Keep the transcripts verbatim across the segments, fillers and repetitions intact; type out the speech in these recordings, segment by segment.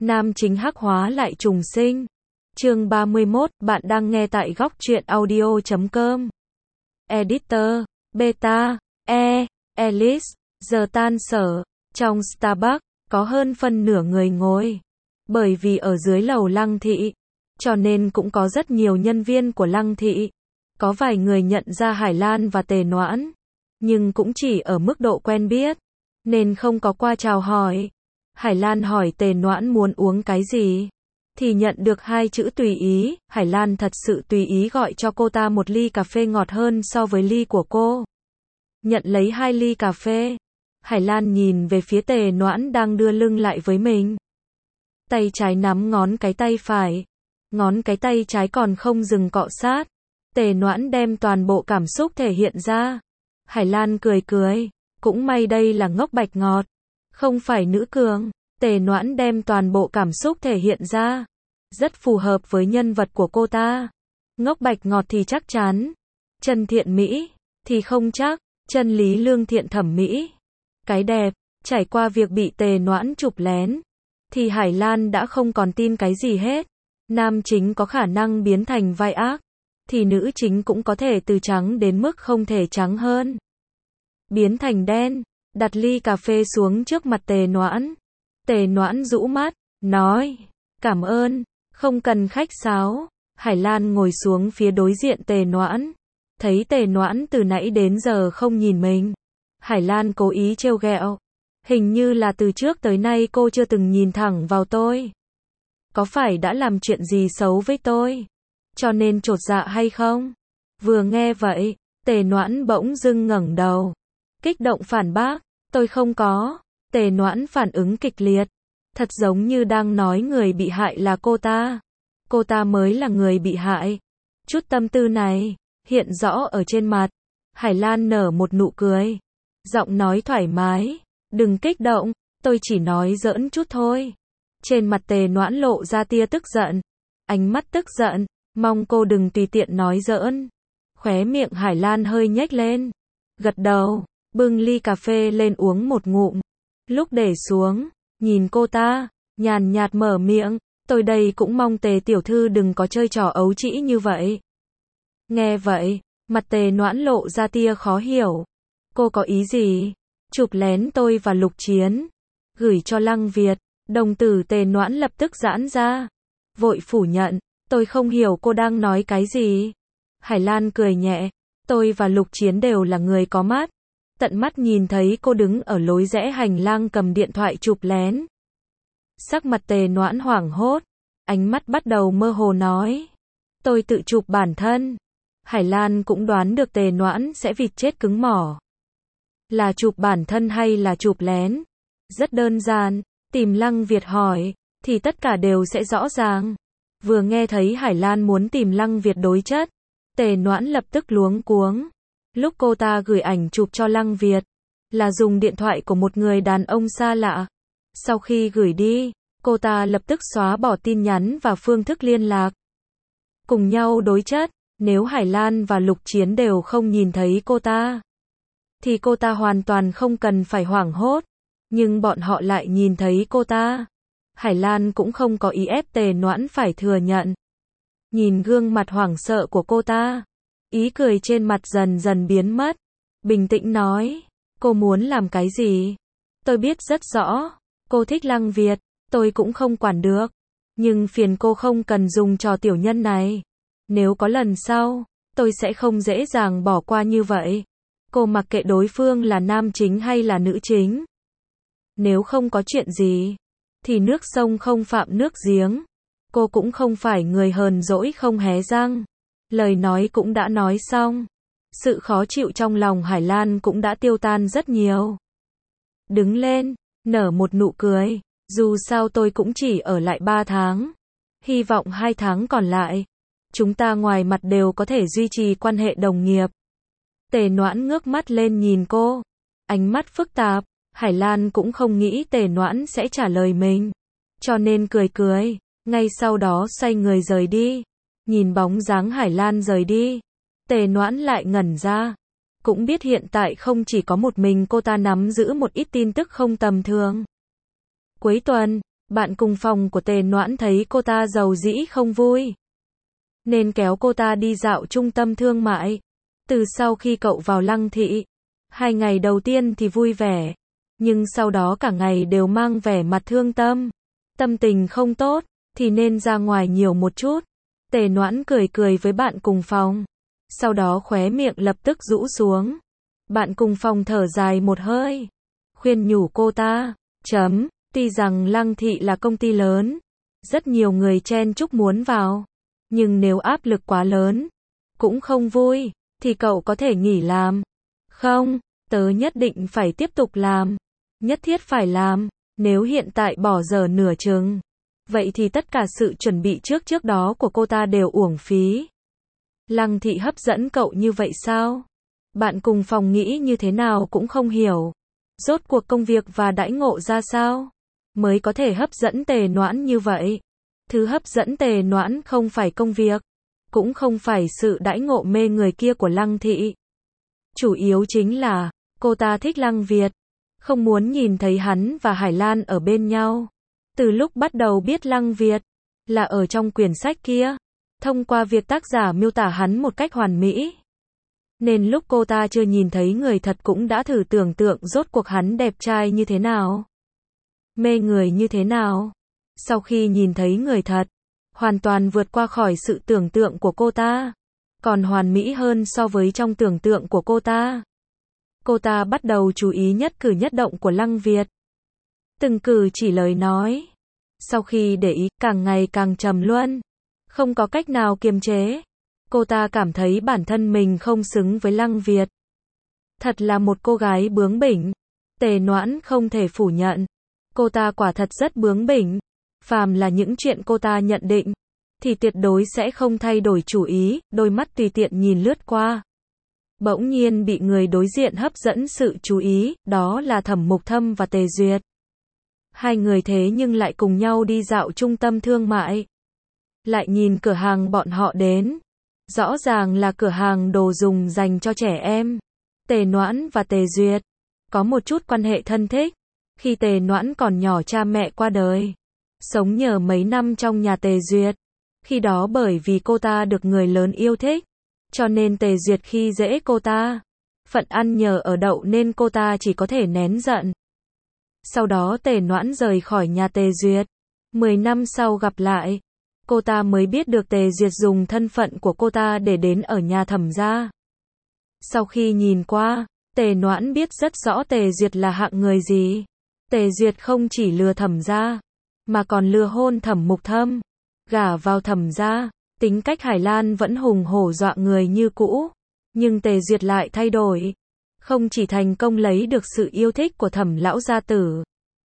Nam chính hắc hóa lại trùng sinh. Chương ba mươi mốt, bạn đang nghe tại góc truyện audio chấm com. Editor, Beta, E, Alice, giờ tan sở, trong Starbucks, có hơn phân nửa người ngồi. Bởi vì ở dưới lầu Lăng Thị, cho nên cũng có rất nhiều nhân viên của Lăng Thị. Có vài người nhận ra Hải Lan và Tề Noãn, nhưng cũng chỉ ở mức độ quen biết, nên không có qua chào hỏi. Hải Lan hỏi Tề Noãn muốn uống cái gì, thì nhận được hai chữ tùy ý. Hải Lan thật sự tùy ý gọi cho cô ta một ly cà phê ngọt hơn so với ly của cô. Nhận lấy hai ly cà phê, Hải Lan nhìn về phía Tề Noãn đang đưa lưng lại với mình. Tay trái nắm ngón cái tay phải, ngón cái tay trái còn không dừng cọ sát. Tề Noãn đem toàn bộ cảm xúc thể hiện ra. Hải Lan cười cười, cũng may đây là ngốc bạch ngọt, không phải nữ cường. Tề Noãn đem toàn bộ cảm xúc thể hiện ra, rất phù hợp với nhân vật của cô ta. Ngốc bạch ngọt thì chắc chắn, chân thiện mỹ thì không chắc, chân lý lương thiện thẩm mỹ. Cái đẹp, trải qua việc bị Tề Noãn chụp lén, thì Hải Lan đã không còn tin cái gì hết. Nam chính có khả năng biến thành vai ác, thì nữ chính cũng có thể từ trắng đến mức không thể trắng hơn, biến thành đen. Đặt ly cà phê xuống trước mặt Tề Noãn. Tề Noãn rũ mắt, nói, cảm ơn, không cần khách sáo. Hải Lan ngồi xuống phía đối diện Tề Noãn. Thấy Tề Noãn từ nãy đến giờ không nhìn mình, Hải Lan cố ý trêu ghẹo. Hình như là từ trước tới nay cô chưa từng nhìn thẳng vào tôi. Có phải đã làm chuyện gì xấu với tôi, cho nên chột dạ hay không? Vừa nghe vậy, Tề Noãn bỗng dưng ngẩng đầu, kích động phản bác, tôi không có. Tề Noãn phản ứng kịch liệt, thật giống như đang nói người bị hại là cô ta. Cô ta mới là người bị hại. Chút tâm tư này hiện rõ ở trên mặt. Hải Lan nở một nụ cười, giọng nói thoải mái, đừng kích động, tôi chỉ nói giỡn chút thôi. Trên mặt Tề Noãn lộ ra tia tức giận, ánh mắt tức giận, mong cô đừng tùy tiện nói giỡn. Khóe miệng Hải Lan hơi nhếch lên, gật đầu, bưng ly cà phê lên uống một ngụm. Lúc để xuống, nhìn cô ta, nhàn nhạt mở miệng, tôi đây cũng mong Tề tiểu thư đừng có chơi trò ấu trĩ như vậy. Nghe vậy, mặt Tề Noãn lộ ra tia khó hiểu. Cô có ý gì? Chụp lén tôi và Lục Chiến, gửi cho Lăng Việt. Đồng tử Tề Noãn lập tức giãn ra, vội phủ nhận, tôi không hiểu cô đang nói cái gì. Hải Lan cười nhẹ, tôi và Lục Chiến đều là người có mắt, tận mắt nhìn thấy cô đứng ở lối rẽ hành lang cầm điện thoại chụp lén. Sắc mặt Tề Noãn hoảng hốt, ánh mắt bắt đầu mơ hồ nói, tôi tự chụp bản thân. Hải Lan cũng đoán được Tề Noãn sẽ vịt chết cứng mỏ. Là chụp bản thân hay là chụp lén? Rất đơn giản, tìm Lăng Việt hỏi, thì tất cả đều sẽ rõ ràng. Vừa nghe thấy Hải Lan muốn tìm Lăng Việt đối chất, Tề Noãn lập tức luống cuống. Lúc cô ta gửi ảnh chụp cho Lăng Việt, là dùng điện thoại của một người đàn ông xa lạ. Sau khi gửi đi, cô ta lập tức xóa bỏ tin nhắn và phương thức liên lạc. Cùng nhau đối chất, nếu Hải Lan và Lục Chiến đều không nhìn thấy cô ta, thì cô ta hoàn toàn không cần phải hoảng hốt. Nhưng bọn họ lại nhìn thấy cô ta. Hải Lan cũng không có ý ép Tề Noãn phải thừa nhận. Nhìn gương mặt hoảng sợ của cô ta, ý cười trên mặt dần dần biến mất. Bình tĩnh nói, cô muốn làm cái gì? Tôi biết rất rõ, cô thích Lăng Việt, tôi cũng không quản được. Nhưng phiền cô không cần dùng trò tiểu nhân này. Nếu có lần sau, tôi sẽ không dễ dàng bỏ qua như vậy. Cô mặc kệ đối phương là nam chính hay là nữ chính. Nếu không có chuyện gì, thì nước sông không phạm nước giếng. Cô cũng không phải người hờn dỗi không hé răng. Lời nói cũng đã nói xong. Sự khó chịu trong lòng Hải Lan cũng đã tiêu tan rất nhiều. Đứng lên, nở một nụ cười. Dù sao tôi cũng chỉ ở lại ba tháng. Hy vọng hai tháng còn lại, chúng ta ngoài mặt đều có thể duy trì quan hệ đồng nghiệp. Tề Noãn ngước mắt lên nhìn cô, ánh mắt phức tạp. Hải Lan cũng không nghĩ Tề Noãn sẽ trả lời mình, cho nên cười cười, ngay sau đó xoay người rời đi. Nhìn bóng dáng Hải Lan rời đi, Tề Noãn lại ngẩn ra, cũng biết hiện tại không chỉ có một mình cô ta nắm giữ một ít tin tức không tầm thường. Cuối tuần, Bạn cùng phòng của Tề Noãn thấy cô ta giàu dĩ không vui, nên kéo cô ta đi dạo trung tâm thương mại. Từ sau khi cậu vào Lăng Thị, hai ngày đầu tiên thì vui vẻ, nhưng sau đó cả ngày đều mang vẻ mặt thương tâm. Tâm tình không tốt, thì nên ra ngoài nhiều một chút. Tề Noãn cười cười với bạn cùng phòng, sau đó khóe miệng lập tức rũ xuống. Bạn cùng phòng thở dài một hơi, khuyên nhủ cô ta, chấm, tuy rằng Lăng Thị là công ty lớn, rất nhiều người chen chúc muốn vào, nhưng nếu áp lực quá lớn, cũng không vui, thì cậu có thể nghỉ làm. Không, tớ nhất định phải tiếp tục làm, nhất thiết phải làm, nếu hiện tại bỏ dở nửa chừng, vậy thì tất cả sự chuẩn bị trước trước đó của cô ta đều uổng phí. Lăng Thị hấp dẫn cậu như vậy sao? Bạn cùng phòng nghĩ như thế nào cũng không hiểu. Rốt cuộc công việc và đãi ngộ ra sao mới có thể hấp dẫn Tề Noãn như vậy? Thứ hấp dẫn Tề Noãn không phải công việc, cũng không phải sự đãi ngộ mê người kia của Lăng Thị. Chủ yếu chính là, cô ta thích Lăng Việt, không muốn nhìn thấy hắn và Hải Lan ở bên nhau. Từ lúc bắt đầu biết Lăng Việt là ở trong quyển sách kia, thông qua việc tác giả miêu tả hắn một cách hoàn mỹ, nên lúc cô ta chưa nhìn thấy người thật cũng đã thử tưởng tượng rốt cuộc hắn đẹp trai như thế nào, mê người như thế nào. Sau khi nhìn thấy người thật, hoàn toàn vượt qua khỏi sự tưởng tượng của cô ta, còn hoàn mỹ hơn so với trong tưởng tượng của cô ta. Cô ta bắt đầu chú ý nhất cử nhất động của Lăng Việt, từng cử chỉ lời nói. Sau khi để ý, càng ngày càng trầm luân, không có cách nào kiềm chế. Cô ta cảm thấy bản thân mình không xứng với Lăng Việt. Thật là một cô gái bướng bỉnh. Tề Noãn không thể phủ nhận, cô ta quả thật rất bướng bỉnh. Phàm là những chuyện cô ta nhận định, thì tuyệt đối sẽ không thay đổi chủ ý, đôi mắt tùy tiện nhìn lướt qua. Bỗng nhiên bị người đối diện hấp dẫn sự chú ý, đó là Thẩm Mục Thâm và Tề Duyệt. Hai người thế nhưng lại cùng nhau đi dạo trung tâm thương mại. Lại nhìn cửa hàng bọn họ đến. Rõ ràng là cửa hàng đồ dùng dành cho trẻ em. Tề Noãn và Tề Duyệt có một chút quan hệ thân thích. Khi Tề Noãn còn nhỏ cha mẹ qua đời, sống nhờ mấy năm trong nhà Tề Duyệt. Khi đó bởi vì cô ta được người lớn yêu thích, cho nên Tề Duyệt khi dễ cô ta. Phận ăn nhờ ở đậu nên cô ta chỉ có thể nén giận. Sau đó Tề Noãn rời khỏi nhà Tề Duyệt. Mười năm sau gặp lại, cô ta mới biết được Tề Duyệt dùng thân phận của cô ta để đến ở nhà Thẩm gia. Sau khi nhìn qua, Tề Noãn biết rất rõ Tề Duyệt là hạng người gì. Tề Duyệt không chỉ lừa Thẩm gia, mà còn lừa hôn Thẩm Mục Thâm, gả vào Thẩm gia. Tính cách Hải Lan vẫn hùng hổ dọa người như cũ, nhưng Tề Duyệt lại thay đổi. Không chỉ thành công lấy được sự yêu thích của Thẩm lão gia tử,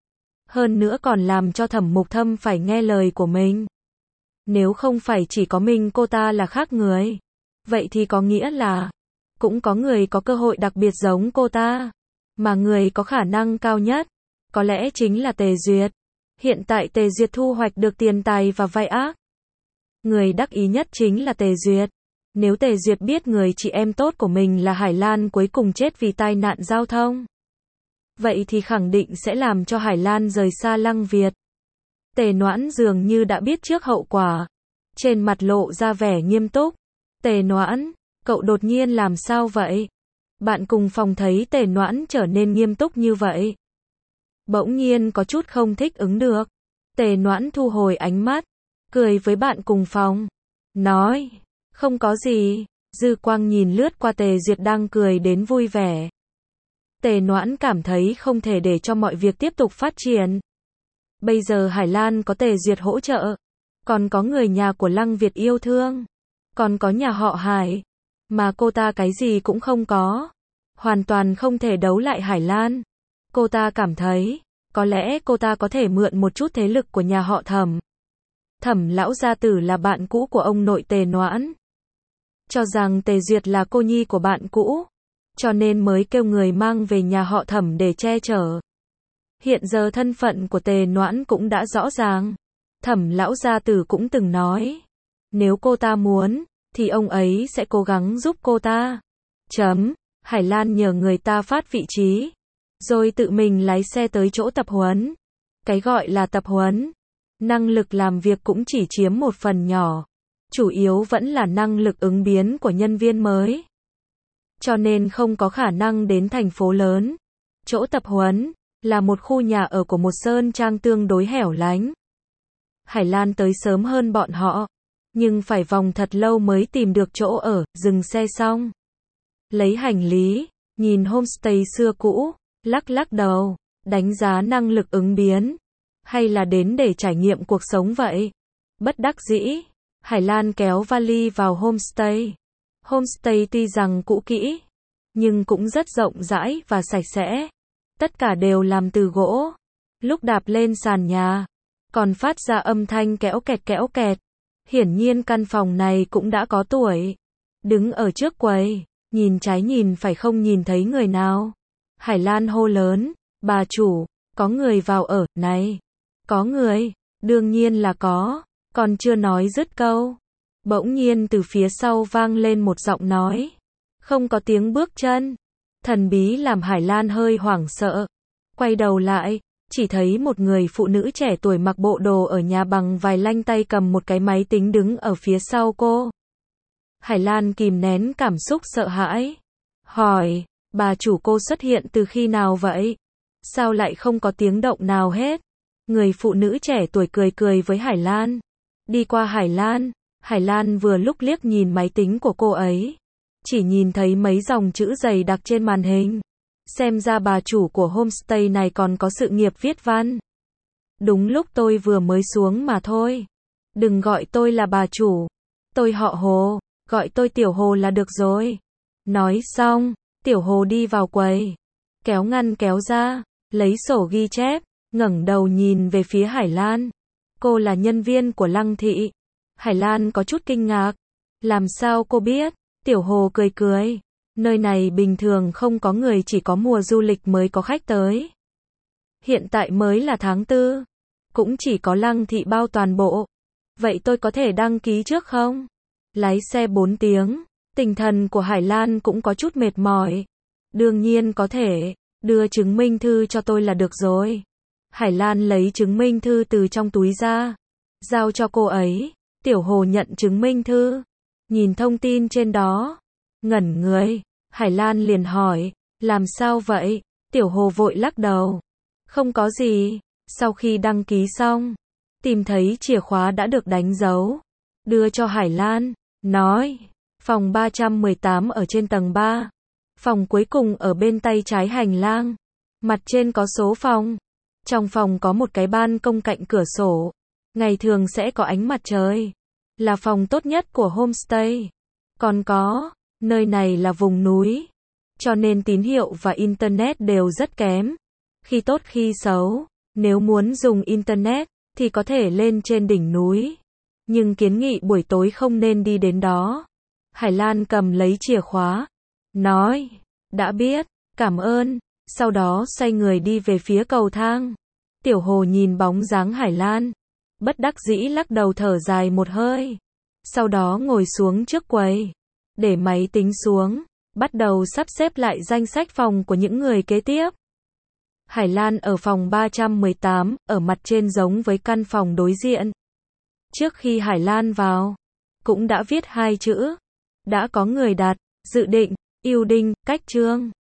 hơn nữa còn làm cho Thẩm Mục Thâm phải nghe lời của mình. Nếu không phải chỉ có mình cô ta là khác người, vậy thì có nghĩa là cũng có người có cơ hội đặc biệt giống cô ta, mà người có khả năng cao nhất có lẽ chính là Tề Duyệt. Hiện tại Tề Duyệt thu hoạch được tiền tài và vai ác, người đắc ý nhất chính là Tề Duyệt. Nếu Tề Duyệt biết người chị em tốt của mình là Hải Lan cuối cùng chết vì tai nạn giao thông, vậy thì khẳng định sẽ làm cho Hải Lan rời xa Lăng Việt. Tề Noãn dường như đã biết trước hậu quả, trên mặt lộ ra vẻ nghiêm túc. Tề Noãn, cậu đột nhiên làm sao vậy? Bạn cùng phòng thấy Tề Noãn trở nên nghiêm túc như vậy, bỗng nhiên có chút không thích ứng được. Tề Noãn thu hồi ánh mắt, cười với bạn cùng phòng, nói, không có gì. Dư quang nhìn lướt qua Tề Duyệt đang cười đến vui vẻ. Tề Noãn cảm thấy không thể để cho mọi việc tiếp tục phát triển. Bây giờ Hải Lan có Tề Duyệt hỗ trợ, còn có người nhà của Lăng Việt yêu thương, còn có nhà họ Hải, mà cô ta cái gì cũng không có, hoàn toàn không thể đấu lại Hải Lan. Cô ta cảm thấy, có lẽ cô ta có thể mượn một chút thế lực của nhà họ Thẩm. Thẩm lão gia tử là bạn cũ của ông nội Tề Noãn, cho rằng Tề Duyệt là cô nhi của bạn cũ, cho nên mới kêu người mang về nhà họ Thẩm để che chở. Hiện giờ thân phận của Tề Noãn cũng đã rõ ràng. Thẩm lão gia tử cũng từng nói, nếu cô ta muốn, thì ông ấy sẽ cố gắng giúp cô ta. Chấm, Hải Lan nhờ người ta phát vị trí, rồi tự mình lái xe tới chỗ tập huấn. Cái gọi là tập huấn, năng lực làm việc cũng chỉ chiếm một phần nhỏ. Chủ yếu vẫn là năng lực ứng biến của nhân viên mới. Cho nên không có khả năng đến thành phố lớn. Chỗ tập huấn là một khu nhà ở của một sơn trang tương đối hẻo lánh. Hải Lan tới sớm hơn bọn họ, nhưng phải vòng thật lâu mới tìm được chỗ ở, dừng xe xong. Lấy hành lý, nhìn homestay xưa cũ, lắc lắc đầu, đánh giá năng lực ứng biến. Hay là đến để trải nghiệm cuộc sống vậy? Bất đắc dĩ, Hải Lan kéo vali vào homestay. Homestay tuy rằng cũ kỹ, nhưng cũng rất rộng rãi và sạch sẽ. Tất cả đều làm từ gỗ. Lúc đạp lên sàn nhà, còn phát ra âm thanh kéo kẹt kéo kẹt. Hiển nhiên căn phòng này cũng đã có tuổi. Đứng ở trước quầy, nhìn trái nhìn phải không nhìn thấy người nào. Hải Lan hô lớn, bà chủ, có người vào ở, này. Có người, đương nhiên là có, còn chưa nói dứt câu. Bỗng nhiên từ phía sau vang lên một giọng nói. Không có tiếng bước chân. Thần bí làm Hải Lan hơi hoảng sợ. Quay đầu lại, chỉ thấy một người phụ nữ trẻ tuổi mặc bộ đồ ở nhà bằng vài lanh tay cầm một cái máy tính đứng ở phía sau cô. Hải Lan kìm nén cảm xúc sợ hãi. Hỏi, bà chủ cô xuất hiện từ khi nào vậy? Sao lại không có tiếng động nào hết? Người phụ nữ trẻ tuổi cười cười với Hải Lan. Đi qua Hải Lan, Hải Lan vừa lúc liếc nhìn máy tính của cô ấy. Chỉ nhìn thấy mấy dòng chữ dày đặc trên màn hình. Xem ra bà chủ của homestay này còn có sự nghiệp viết văn. Đúng lúc tôi vừa mới xuống mà thôi. Đừng gọi tôi là bà chủ. Tôi họ Hồ, gọi tôi Tiểu Hồ là được rồi. Nói xong, Tiểu Hồ đi vào quầy. Kéo ngăn kéo ra, lấy sổ ghi chép, ngẩng đầu nhìn về phía Hải Lan. Cô là nhân viên của Lăng Thị. Hải Lan có chút kinh ngạc. Làm sao cô biết? Tiểu Hồ cười cười. Nơi này bình thường không có người, chỉ có mùa du lịch mới có khách tới. Hiện tại mới là tháng tư. Cũng chỉ có Lăng Thị bao toàn bộ. Vậy tôi có thể đăng ký trước không? Lái xe bốn tiếng. Tinh thần của Hải Lan cũng có chút mệt mỏi. Đương nhiên có thể. Đưa chứng minh thư cho tôi là được rồi. Hải Lan lấy chứng minh thư từ trong túi ra. Giao cho cô ấy. Tiểu Hồ nhận chứng minh thư. Nhìn thông tin trên đó. Ngẩn người. Hải Lan liền hỏi. Làm sao vậy? Tiểu Hồ vội lắc đầu. Không có gì. Sau khi đăng ký xong, tìm thấy chìa khóa đã được đánh dấu. Đưa cho Hải Lan. Nói. Phòng ba trăm mười tám ở trên tầng ba. Phòng cuối cùng ở bên tay trái hành lang. Mặt trên có số phòng. Trong phòng có một cái ban công cạnh cửa sổ. Ngày thường sẽ có ánh mặt trời. Là phòng tốt nhất của homestay. Còn có, nơi này là vùng núi. Cho nên tín hiệu và internet đều rất kém. Khi tốt khi xấu. Nếu muốn dùng internet, thì có thể lên trên đỉnh núi. Nhưng kiến nghị buổi tối không nên đi đến đó. Hải Lan cầm lấy chìa khóa. Nói, đã biết, cảm ơn. Sau đó xoay người đi về phía cầu thang. Tiểu Hồ nhìn bóng dáng Hải Lan. Bất đắc dĩ lắc đầu thở dài một hơi. Sau đó ngồi xuống trước quầy. Để máy tính xuống. Bắt đầu sắp xếp lại danh sách phòng của những người kế tiếp. Hải Lan ở phòng ba trăm mười tám, ở mặt trên giống với căn phòng đối diện. Trước khi Hải Lan vào, cũng đã viết hai chữ. Đã có người đặt, dự định, yêu đinh, cách chương.